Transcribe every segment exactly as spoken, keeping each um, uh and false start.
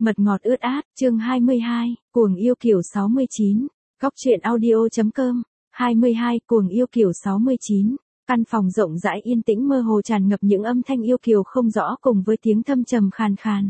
Mật ngọt ướt át, chương hai mươi hai, cuồng yêu kiểu sáu mươi chín, góc truyện audio.com, hai mươi hai, cuồng yêu kiểu sáu mươi chín, căn phòng rộng rãi yên tĩnh mơ hồ tràn ngập những âm thanh yêu kiều không rõ cùng với tiếng thâm trầm khàn khàn.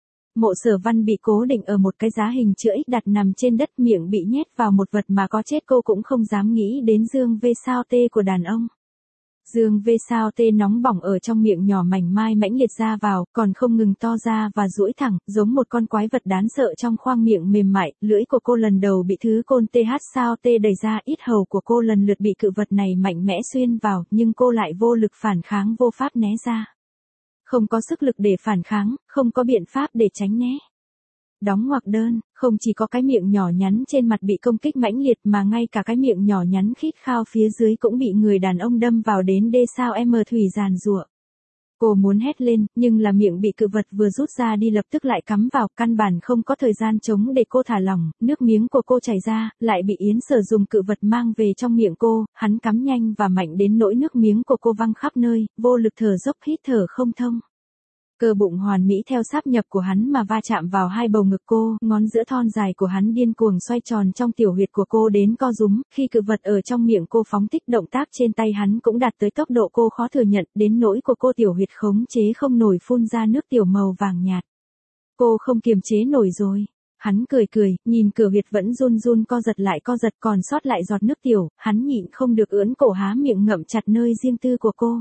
Mộ Sở Văn bị cố định ở một cái giá hình chữ X đặt nằm trên đất, miệng bị nhét vào một vật mà có chết cô cũng không dám nghĩ đến dương vê sao tê của đàn ông. Dương vê sao tê nóng bỏng ở trong miệng nhỏ mảnh mai mãnh liệt ra vào, còn không ngừng to ra và duỗi thẳng, giống một con quái vật đáng sợ trong khoang miệng mềm mại. Lưỡi của cô lần đầu bị thứ côn tê hát sao tê đẩy ra, ít hầu của cô lần lượt bị cự vật này mạnh mẽ xuyên vào, nhưng cô lại vô lực phản kháng, vô pháp né ra. Không có sức lực để phản kháng, không có biện pháp để tránh né. Đóng ngoặc đơn, không chỉ có cái miệng nhỏ nhắn trên mặt bị công kích mãnh liệt mà ngay cả cái miệng nhỏ nhắn khít khao phía dưới cũng bị người đàn ông đâm vào đến đê sao em thủy giàn giụa. Cô muốn hét lên, nhưng là miệng bị cự vật vừa rút ra đi lập tức lại cắm vào, căn bản không có thời gian trống để cô thả lỏng, nước miếng của cô chảy ra, lại bị Yến Sở dùng cự vật mang về trong miệng cô, hắn cắm nhanh và mạnh đến nỗi nước miếng của cô văng khắp nơi, vô lực thở dốc hít thở không thông. Cơ bụng hoàn mỹ theo sáp nhập của hắn mà va chạm vào hai bầu ngực cô, ngón giữa thon dài của hắn điên cuồng xoay tròn trong tiểu huyệt của cô đến co rúm, khi cự vật ở trong miệng cô phóng thích, động tác trên tay hắn cũng đạt tới tốc độ cô khó thừa nhận, đến nỗi của cô tiểu huyệt khống chế không nổi phun ra nước tiểu màu vàng nhạt. Cô không kiềm chế nổi rồi. Hắn cười cười, nhìn cửa huyệt vẫn run run co giật lại co giật còn sót lại giọt nước tiểu, hắn nhịn không được ưỡn cổ há miệng ngậm chặt nơi riêng tư của cô.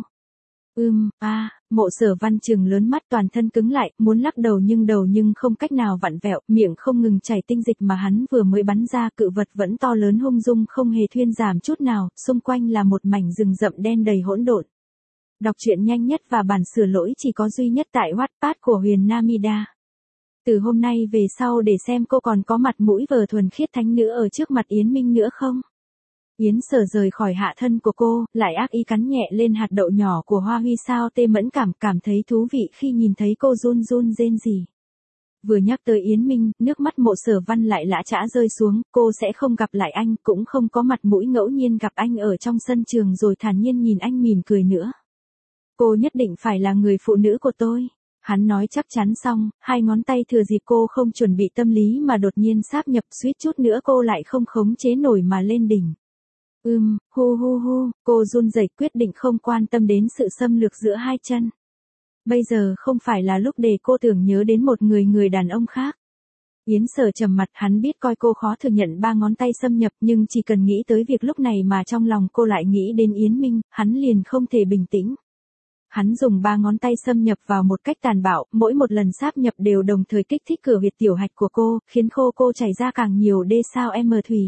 Ưm, a, à, Mộ Sở Văn trừng lớn mắt, toàn thân cứng lại, muốn lắc đầu nhưng đầu nhưng không cách nào vặn vẹo, miệng không ngừng chảy tinh dịch mà hắn vừa mới bắn ra, cự vật vẫn to lớn hung dung không hề thuyên giảm chút nào, xung quanh là một mảnh rừng rậm đen đầy hỗn độn. Đọc truyện nhanh nhất và bản sửa lỗi chỉ có duy nhất tại Wattpad của Huyền Namida. Từ hôm nay về sau để xem cô còn có mặt mũi vờ thuần khiết thánh nữ ở trước mặt Yến Minh nữa không? Yến Sở rời khỏi hạ thân của cô, lại ác ý cắn nhẹ lên hạt đậu nhỏ của Hoa Huy sao tê mẫn cảm, cảm thấy thú vị khi nhìn thấy cô run run rên rỉ. Vừa nhắc tới Yến Minh, nước mắt Mộ Sở Văn lại lã chã rơi xuống, cô sẽ không gặp lại anh, cũng không có mặt mũi ngẫu nhiên gặp anh ở trong sân trường rồi thản nhiên nhìn anh mỉm cười nữa. Cô nhất định phải là người phụ nữ của tôi. Hắn nói chắc chắn xong, hai ngón tay thừa dịp cô không chuẩn bị tâm lý mà đột nhiên sáp nhập, suýt chút nữa cô lại không khống chế nổi mà lên đỉnh. Ừm, hu hu hu, cô run rẩy quyết định không quan tâm đến sự xâm lược giữa hai chân. Bây giờ không phải là lúc để cô tưởng nhớ đến một người người đàn ông khác. Yến Sở trầm mặt, hắn biết coi cô khó thừa nhận ba ngón tay xâm nhập, nhưng chỉ cần nghĩ tới việc lúc này mà trong lòng cô lại nghĩ đến Yến Minh, hắn liền không thể bình tĩnh. Hắn dùng ba ngón tay xâm nhập vào một cách tàn bạo, mỗi một lần sáp nhập đều đồng thời kích thích cửa huyệt tiểu hạch của cô, khiến khô cô chảy ra càng nhiều đê sao em thủy.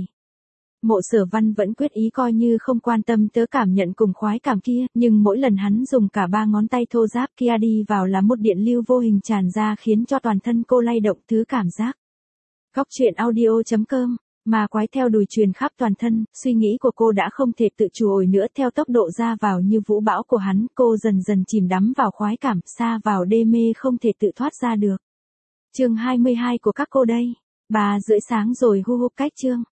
Mộ Sở Văn vẫn quyết ý coi như không quan tâm tới cảm nhận cùng khoái cảm kia, nhưng mỗi lần hắn dùng cả ba ngón tay thô ráp kia đi vào là một điện lưu vô hình tràn ra khiến cho toàn thân cô lay động thứ cảm giác. Góc truyện audio.com, ma quái theo đuổi truyền khắp toàn thân, suy nghĩ của cô đã không thể tự chủ ổi nữa, theo tốc độ ra vào như vũ bão của hắn, cô dần dần chìm đắm vào khoái cảm, xa vào đê mê không thể tự thoát ra được. Chương hai mươi hai của các cô đây. Ba rưỡi sáng rồi hu hu cách chương.